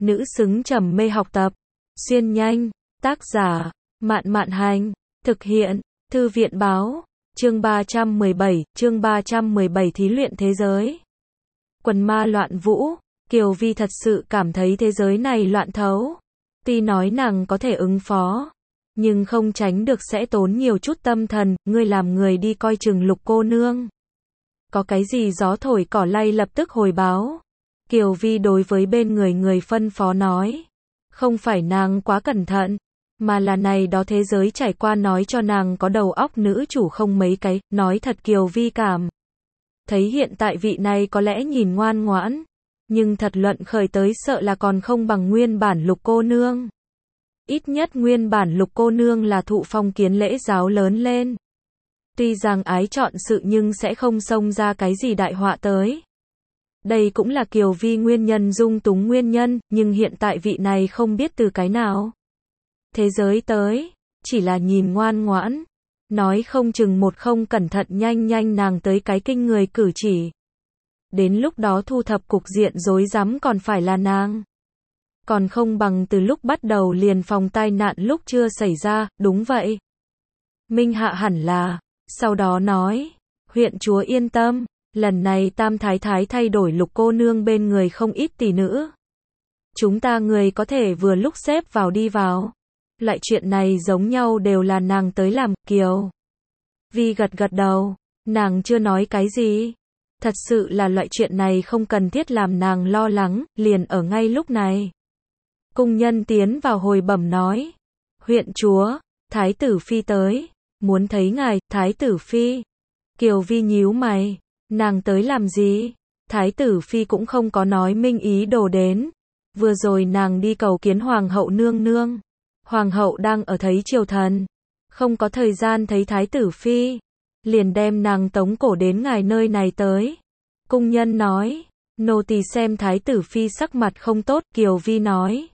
nữ xứng trầm mê học tập. Xuyên nhanh, tác giả, Mạn Mạn Hành, thực hiện, Thư viện Báo, chương 317 thí luyện thế giới. Quần ma loạn vũ, Kiều Vi thật sự cảm thấy thế giới này loạn thấu. Tuy nói nàng có thể ứng phó, nhưng không tránh được sẽ tốn nhiều chút tâm thần, ngươi làm người đi coi chừng Lục cô nương. Có cái gì gió thổi cỏ lay lập tức hồi báo. Kiều Vi đối với bên người phân phó nói. Không phải nàng quá cẩn thận, mà là này đó thế giới trải qua nói cho nàng có đầu óc nữ chủ không mấy cái, nói thật Kiều Vi cảm thấy hiện tại vị này có lẽ nhìn ngoan ngoãn, nhưng thật luận khởi tới sợ là còn không bằng nguyên bản Lục cô nương. Ít nhất nguyên bản Lục cô nương là thụ phong kiến lễ giáo lớn lên. Tuy rằng ái chọn sự nhưng sẽ không xông ra cái gì đại họa tới. Đây cũng là Kiều Vi nguyên nhân dung túng nguyên nhân, nhưng hiện tại vị này không biết từ cái nào thế giới tới, chỉ là nhìn ngoan ngoãn, nói không chừng một không cẩn thận nhanh nàng tới cái kinh người cử chỉ. Đến lúc đó thu thập cục diện rối rắm còn phải là nàng. Còn không bằng từ lúc bắt đầu liền phòng tai nạn lúc chưa xảy ra, đúng vậy. Minh Hạ hẳn là, sau đó nói, huyện chúa yên tâm, lần này Tam Thái Thái thay đổi Lục cô nương bên người không ít tỷ nữ. Chúng ta người có thể vừa lúc xếp vào đi vào. Loại chuyện này giống nhau đều là nàng tới làm. Kiều Vi gật đầu, nàng chưa nói cái gì. Thật sự là loại chuyện này không cần thiết làm nàng lo lắng, liền ở ngay lúc này. Cung nhân tiến vào hồi bẩm nói, huyện chúa, Thái tử Phi tới, muốn thấy ngài. Thái tử Phi. Kiều Vi nhíu mày, nàng tới làm gì? Thái tử Phi cũng không có nói minh ý đồ đến. Vừa rồi nàng đi cầu kiến Hoàng hậu nương nương. Hoàng hậu đang ở thấy triều thần, không có thời gian thấy Thái tử Phi, liền đem nàng tống cổ đến ngài nơi này tới. Cung nhân nói, nô tỳ xem Thái tử Phi sắc mặt không tốt. Kiều Vi nói,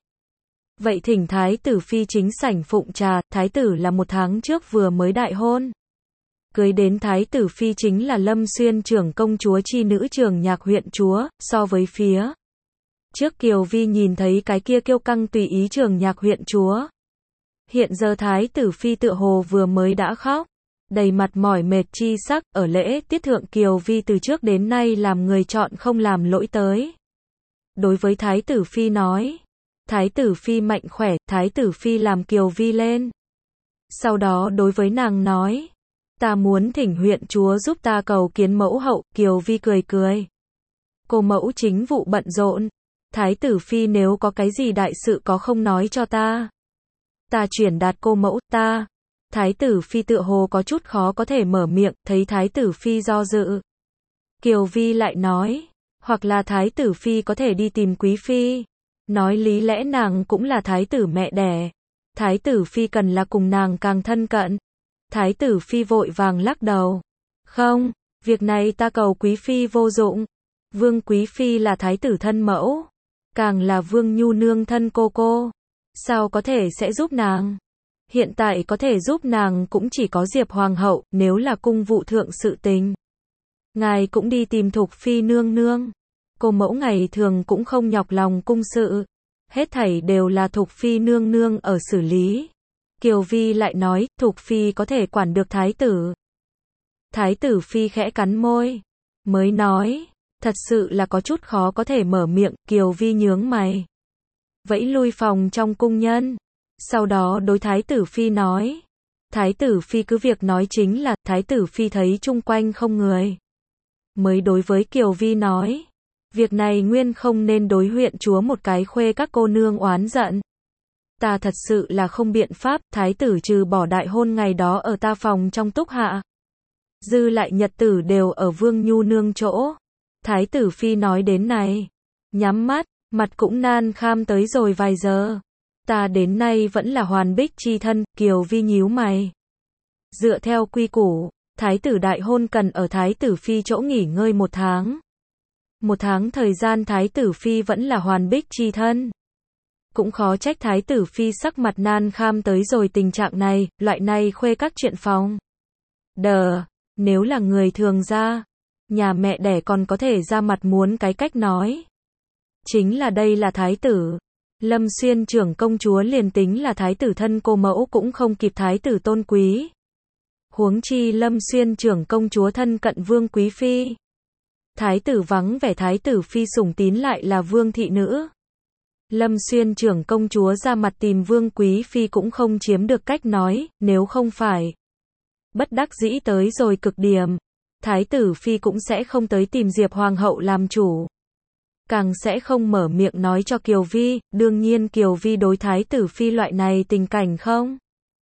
vậy thỉnh Thái tử Phi chính sảnh phụng trà. Thái tử là 1 tháng trước vừa mới đại hôn. Cưới đến Thái tử Phi chính là Lâm Xuyên trưởng công chúa chi nữ Trường Nhạc huyện chúa. So với phía trước Kiều Vi nhìn thấy cái kia kiêu căng tùy ý Trường Nhạc huyện chúa, hiện giờ Thái tử Phi tựa hồ vừa mới đã khóc, đầy mặt mỏi mệt chi sắc. Ở lễ tiết thượng Kiều Vi từ trước đến nay làm người chọn không làm lỗi tới. Đối với Thái tử Phi nói, Thái tử Phi mạnh khỏe. Thái tử Phi làm Kiều Vi lên. Sau đó đối với nàng nói, ta muốn thỉnh huyện chúa giúp ta cầu kiến mẫu hậu. Kiều Vi cười. Cô mẫu chính vụ bận rộn. Thái tử Phi nếu có cái gì đại sự có không nói cho ta. Ta chuyển đạt cô mẫu. Ta. Thái tử Phi tựa hồ có chút khó có thể mở miệng, thấy Thái tử Phi do dự. Kiều Vi lại nói, hoặc là Thái tử Phi có thể đi tìm Quý Phi. Nói lý lẽ nàng cũng là Thái tử mẹ đẻ. Thái tử Phi cần là cùng nàng càng thân cận. Thái tử Phi vội vàng lắc đầu. Không, việc này ta cầu Quý Phi vô dụng. Vương Quý Phi là Thái tử thân mẫu, càng là Vương Nhu nương thân cô. Sao có thể sẽ giúp nàng? Hiện tại có thể giúp nàng cũng chỉ có Diệp Hoàng hậu. Nếu là cung vụ thượng sự tình, ngài cũng đi tìm Thục Phi nương nương. Cô mẫu ngày thường cũng không nhọc lòng cung sự, hết thảy đều là Thục Phi nương nương ở xử lý. Kiều Vi lại nói, Thục Phi có thể quản được Thái tử. Thái tử Phi khẽ cắn môi, mới nói, thật sự là có chút khó có thể mở miệng. Kiều Vi nhướng mày, vẫy lui phòng trong cung nhân. Sau đó đối Thái tử Phi nói, Thái tử Phi cứ việc nói chính là. Thái tử Phi thấy chung quanh không người, mới đối với Kiều Vi nói, việc này nguyên không nên đối huyện chúa một cái khuê các cô nương oán giận. Ta thật sự là không biện pháp. Thái tử trừ bỏ đại hôn ngày đó ở ta phòng trong túc hạ, dư lại nhật tử đều ở Vương Nhu nương chỗ. Thái tử Phi nói đến này, nhắm mắt, mặt cũng nan kham tới rồi vài giờ. Ta đến nay vẫn là hoàn bích chi thân. Kiều Vi nhíu mày. Dựa theo quy củ, Thái tử đại hôn cần ở Thái tử Phi chỗ nghỉ ngơi 1 tháng. 1 tháng thời gian Thái tử Phi vẫn là hoàn bích chi thân. Cũng khó trách Thái tử Phi sắc mặt nan kham tới rồi tình trạng này. Loại này khuê các chuyện phòng nếu là người thường ra, nhà mẹ đẻ còn có thể ra mặt muốn cái cách nói. Chính là đây là Thái tử. Lâm Xuyên trưởng công chúa liền tính là thái tử thân cô mẫu cũng không kịp thái tử tôn quý. Huống chi Lâm Xuyên trưởng công chúa thân cận vương quý phi. Thái tử vắng vẻ thái tử phi sủng tín lại là vương thị nữ. Lâm Xuyên trưởng công chúa ra mặt tìm vương quý phi cũng không chiếm được cách nói, nếu không phải bất đắc dĩ tới rồi cực điểm, thái tử phi cũng sẽ không tới tìm Diệp hoàng hậu làm chủ. Càng sẽ không mở miệng nói cho Kiều Vi, đương nhiên Kiều Vi đối thái tử phi loại này tình cảnh không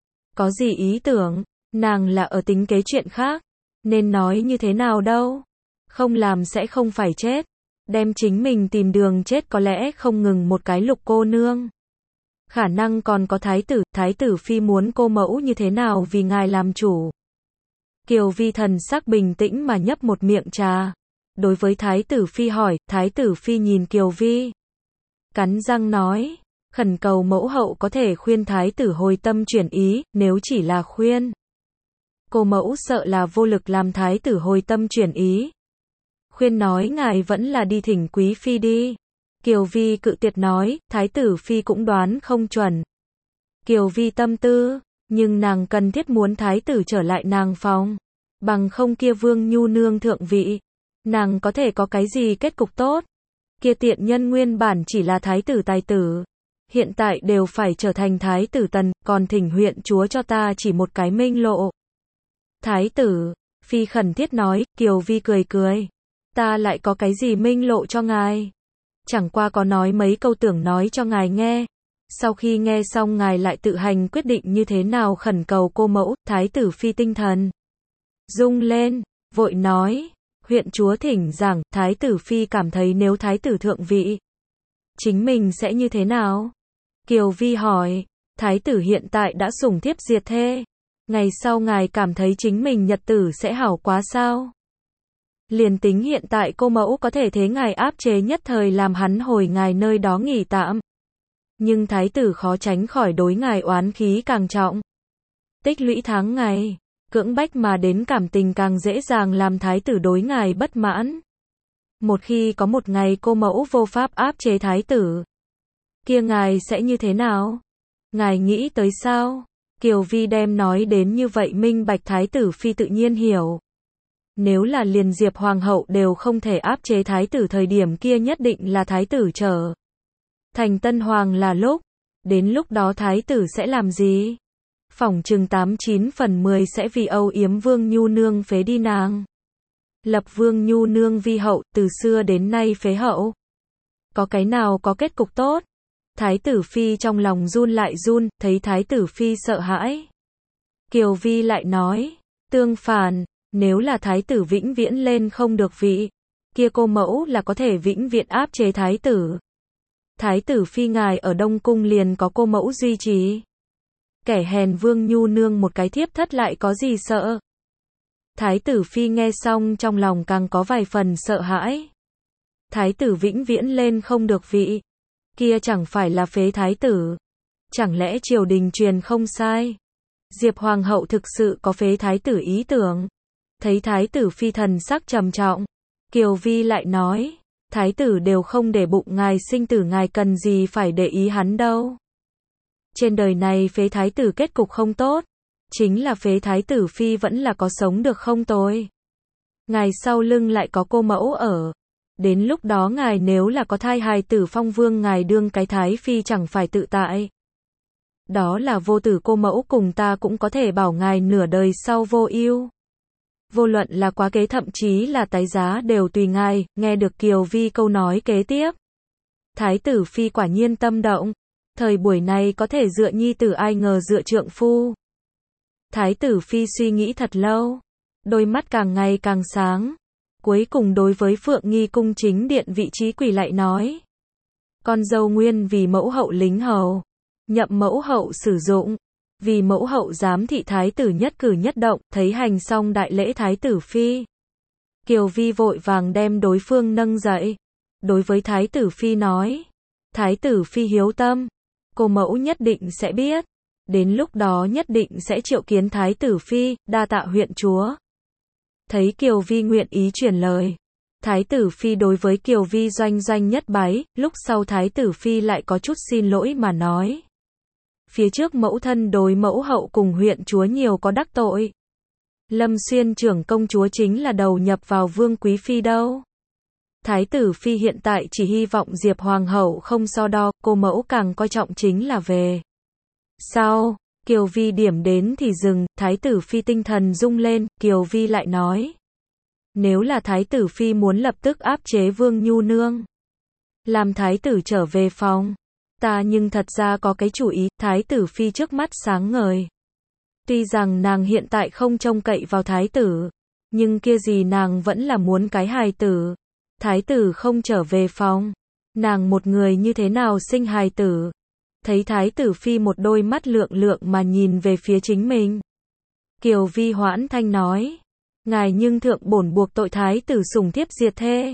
có gì ý tưởng, nàng là ở tính kế chuyện khác, nên nói như thế nào đâu, không làm sẽ không phải chết, đem chính mình tìm đường chết có lẽ không ngừng một cái Lục cô nương. Khả năng còn có thái tử phi muốn cô mẫu như thế nào vì ngài làm chủ. Kiều Vi thần sắc bình tĩnh mà nhấp một miệng trà. Đối với thái tử phi hỏi, thái tử phi nhìn Kiều Vi. Cắn răng nói, khẩn cầu mẫu hậu có thể khuyên thái tử hồi tâm chuyển ý, nếu chỉ là khuyên. Cô mẫu sợ là vô lực làm thái tử hồi tâm chuyển ý. Khuyên nói ngài vẫn là đi thỉnh quý phi đi. Kiều Vi cự tuyệt nói, thái tử phi cũng đoán không chuẩn. Kiều Vi tâm tư, nhưng nàng cần thiết muốn thái tử trở lại nàng phòng. Bằng không kia Vương Nhu nương thượng vị. Nàng có thể có cái gì kết cục tốt? Kia tiện nhân nguyên bản chỉ là thái tử tài tử. Hiện tại đều phải trở thành thái tử tần, còn thỉnh huyện chúa cho ta chỉ một cái minh lộ. Thái tử, phi khẩn thiết nói, Kiều Vi cười cười. Ta lại có cái gì minh lộ cho ngài? Chẳng qua có nói mấy câu tưởng nói cho ngài nghe. Sau khi nghe xong ngài lại tự hành quyết định như thế nào khẩn cầu cô mẫu, thái tử phi tinh thần rung lên, vội nói. Huyện chúa thỉnh giảng, thái tử phi cảm thấy nếu thái tử thượng vị, chính mình sẽ như thế nào? Kiều Vi hỏi, thái tử hiện tại đã sủng thiếp diệt thê. Ngày sau ngài cảm thấy chính mình nhật tử sẽ hảo quá sao? Liền tính hiện tại cô mẫu có thể thế ngài áp chế nhất thời làm hắn hồi ngài nơi đó nghỉ tạm. Nhưng thái tử khó tránh khỏi đối ngài oán khí càng trọng. Tích lũy tháng ngày. Cưỡng bách mà đến cảm tình càng dễ dàng làm thái tử đối ngài bất mãn. Một khi có một ngày cô mẫu vô pháp áp chế thái tử, kia ngài sẽ như thế nào? Ngài nghĩ tới sao? Kiều Vi đem nói đến như vậy minh bạch thái tử phi tự nhiên hiểu. Nếu là liền Diệp hoàng hậu đều không thể áp chế thái tử thời điểm kia nhất định là thái tử trở thành tân hoàng là lúc. Đến lúc đó thái tử sẽ làm gì? Phỏng chừng 89/10 sẽ vì âu yếm Vương Nhu nương phế đi nàng. Lập Vương Nhu nương vi hậu, từ xưa đến nay phế hậu. Có cái nào có kết cục tốt? Thái tử phi trong lòng run lại run, thấy thái tử phi sợ hãi. Kiều Vi lại nói, tương phản, nếu là thái tử vĩnh viễn lên không được vị, kia cô mẫu là có thể vĩnh viễn áp chế thái tử. Thái tử phi ngài ở Đông Cung liền có cô mẫu duy trì. Kẻ hèn Vương Nhu nương một cái thiếp thất lại có gì sợ? Thái tử phi nghe xong trong lòng càng có vài phần sợ hãi. Thái tử vĩnh viễn lên không được vị, kia chẳng phải là phế thái tử. Chẳng lẽ triều đình truyền không sai? Diệp hoàng hậu thực sự có phế thái tử ý tưởng. Thấy thái tử phi thần sắc trầm trọng, Kiều Vi lại nói, thái tử đều không để bụng ngài sinh tử, ngài cần gì phải để ý hắn đâu. Trên đời này phế thái tử kết cục không tốt, chính là phế thái tử phi vẫn là có sống được không tồi. Ngài sau lưng lại có cô mẫu ở. Đến lúc đó ngài nếu là có thai hài tử phong vương ngài đương cái thái phi chẳng phải tự tại. Đó là vô tử cô mẫu cùng ta cũng có thể bảo ngài nửa đời sau vô ưu. Vô luận là quá kế thậm chí là tái giá đều tùy ngài. Nghe được Kiều Vi câu nói kế tiếp, thái tử phi quả nhiên tâm động. Thời buổi này có thể dựa nhi tử ai ngờ dựa trượng phu. Thái tử phi suy nghĩ thật lâu, đôi mắt càng ngày càng sáng. Cuối cùng đối với Phượng Nghi cung chính điện vị trí quỳ lại nói, con dâu nguyên vì mẫu hậu lính hầu, nhậm mẫu hậu sử dụng, vì mẫu hậu giám thị thái tử nhất cử nhất động. Thấy hành xong đại lễ thái tử phi, Kiều Vi vội vàng đem đối phương nâng dậy, đối với thái tử phi nói, thái tử phi hiếu tâm, cô mẫu nhất định sẽ biết, đến lúc đó nhất định sẽ triệu kiến thái tử phi, đa tạ huyện chúa. Thấy Kiều Vi nguyện ý truyền lời, Thái tử phi đối với Kiều Vi doanh doanh nhất bái, lúc sau Thái tử phi lại có chút xin lỗi mà nói. Phía trước mẫu thân đối mẫu hậu cùng huyện chúa nhiều có đắc tội. Lâm Xuyên trưởng công chúa chính là đầu nhập vào Vương Quý Phi đâu. Thái tử phi hiện tại chỉ hy vọng Diệp Hoàng hậu không so đo, cô mẫu càng coi trọng chính là về. Sau, Kiều Vi điểm đến thì dừng, Thái tử phi tinh thần rung lên, Kiều Vi lại nói. Nếu là Thái tử phi muốn lập tức áp chế Vương Nhu Nương, làm Thái tử trở về phòng, ta nhưng thật ra có cái chủ ý. Thái tử phi trước mắt sáng ngời. Tuy rằng nàng hiện tại không trông cậy vào Thái tử, nhưng kia gì nàng vẫn là muốn cái hài tử. Thái tử không trở về phòng, nàng một người như thế nào sinh hài tử? Thấy Thái tử phi một đôi mắt lượng lượng mà nhìn về phía chính mình. Kiều Vi hoãn thanh nói, ngài nhưng thượng bổn buộc tội Thái tử sủng thiếp diệt thê.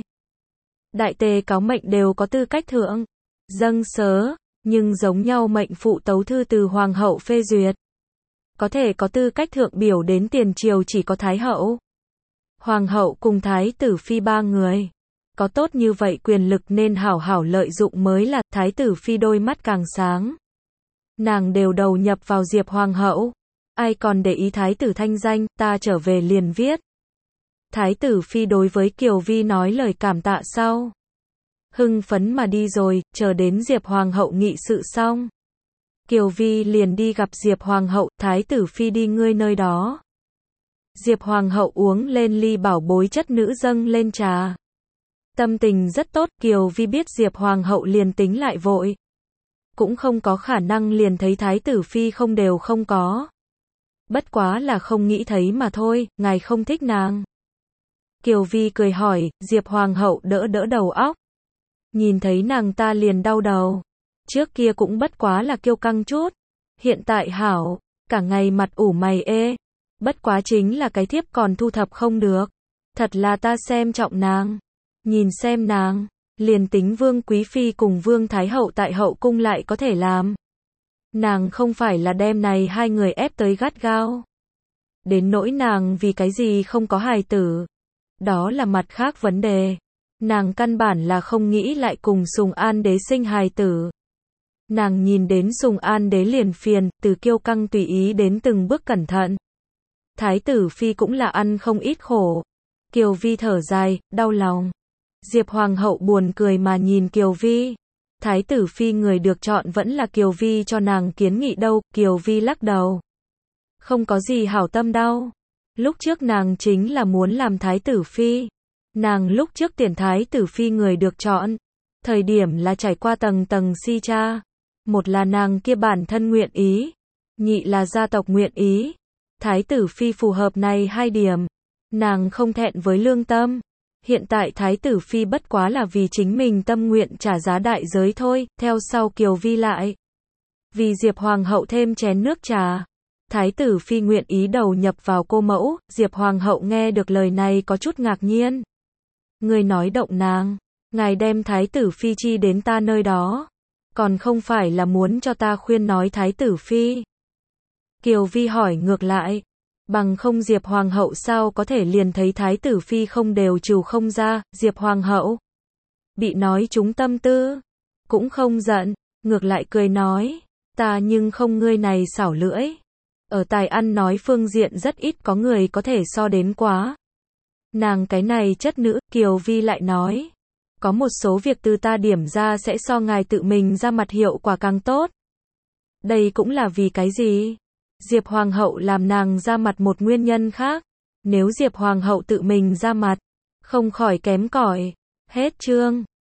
Đại tề cáo mệnh đều có tư cách thượng, dâng sớ, nhưng giống nhau mệnh phụ tấu thư từ hoàng hậu phê duyệt. Có thể có tư cách thượng biểu đến tiền triều chỉ có Thái hậu, hoàng hậu cùng Thái tử phi ba người. Có tốt như vậy quyền lực nên hảo hảo lợi dụng mới là. Thái tử phi đôi mắt càng sáng. Nàng đều đầu nhập vào Diệp Hoàng hậu. Ai còn để ý Thái tử thanh danh, ta trở về liền viết. Thái tử phi đối với Kiều Vi nói lời cảm tạ sau. Hưng phấn mà đi rồi, chờ đến Diệp Hoàng hậu nghị sự xong. Kiều Vi liền đi gặp Diệp Hoàng hậu, Thái tử phi đi ngươi nơi đó. Diệp Hoàng hậu uống lên ly bảo bối chất nữ dâng lên trà. Tâm tình rất tốt, Kiều Vi biết Diệp Hoàng hậu liền tính lại vội. Cũng không có khả năng liền thấy Thái tử phi không đều không có. Bất quá là không nghĩ thấy mà thôi, ngài không thích nàng. Kiều Vi cười hỏi, Diệp Hoàng hậu đỡ đỡ đầu óc. Nhìn thấy nàng ta liền đau đầu. Trước kia cũng bất quá là kiêu căng chút. Hiện tại hảo, cả ngày mặt ủ mày ê. Bất quá chính là cái thiếp còn thu thập không được. Thật là ta xem trọng nàng. Nhìn xem nàng, liền tính Vương Quý Phi cùng Vương Thái Hậu tại hậu cung lại có thể làm. Nàng không phải là đem này hai người ép tới gắt gao. Đến nỗi nàng vì cái gì không có hài tử. Đó là mặt khác vấn đề. Nàng căn bản là không nghĩ lại cùng Sùng An Đế sinh hài tử. Nàng nhìn đến Sùng An Đế liền phiền, từ kiêu căng tùy ý đến từng bước cẩn thận. Thái tử Phi cũng là ăn không ít khổ. Kiều Vi thở dài, đau lòng. Diệp Hoàng hậu buồn cười mà nhìn Kiều Vi. Thái tử Phi người được chọn vẫn là Kiều Vi cho nàng kiến nghị đâu. Kiều Vi lắc đầu. Không có gì hảo tâm đâu. Lúc trước nàng chính là muốn làm Thái tử Phi. Nàng lúc trước tuyển Thái tử Phi người được chọn. Thời điểm là trải qua tầng tầng si cha. Một là nàng kia bản thân nguyện ý. Nhị là gia tộc nguyện ý. Thái tử Phi phù hợp này hai điểm. Nàng không thẹn với lương tâm. Hiện tại Thái tử Phi bất quá là vì chính mình tâm nguyện trả giá đại giới thôi. Theo sau Kiều Vi lại. Vì Diệp Hoàng hậu thêm chén nước trà. Thái tử Phi nguyện ý đầu nhập vào cô mẫu. Diệp Hoàng hậu nghe được lời này có chút ngạc nhiên. Người nói động nàng. Ngài đem Thái tử Phi chi đến ta nơi đó. Còn không phải là muốn cho ta khuyên nói Thái tử Phi. Kiều Vi hỏi ngược lại. Bằng không Diệp Hoàng hậu sao có thể liền thấy Thái tử Phi không đều trừ không ra. Diệp Hoàng hậu bị nói trúng tâm tư. Cũng không giận. Ngược lại cười nói. Ta nhưng không ngươi này xảo lưỡi. Ở tài ăn nói phương diện rất ít có người có thể so đến quá. Nàng cái này chất nữ. Kiều Vi lại nói. Có một số việc từ ta điểm ra sẽ so ngài tự mình ra mặt hiệu quả càng tốt. Đây cũng là vì cái gì? Diệp Hoàng hậu làm nàng ra mặt một nguyên nhân khác. Nếu Diệp Hoàng hậu tự mình ra mặt, không khỏi kém cỏi. Hết chương.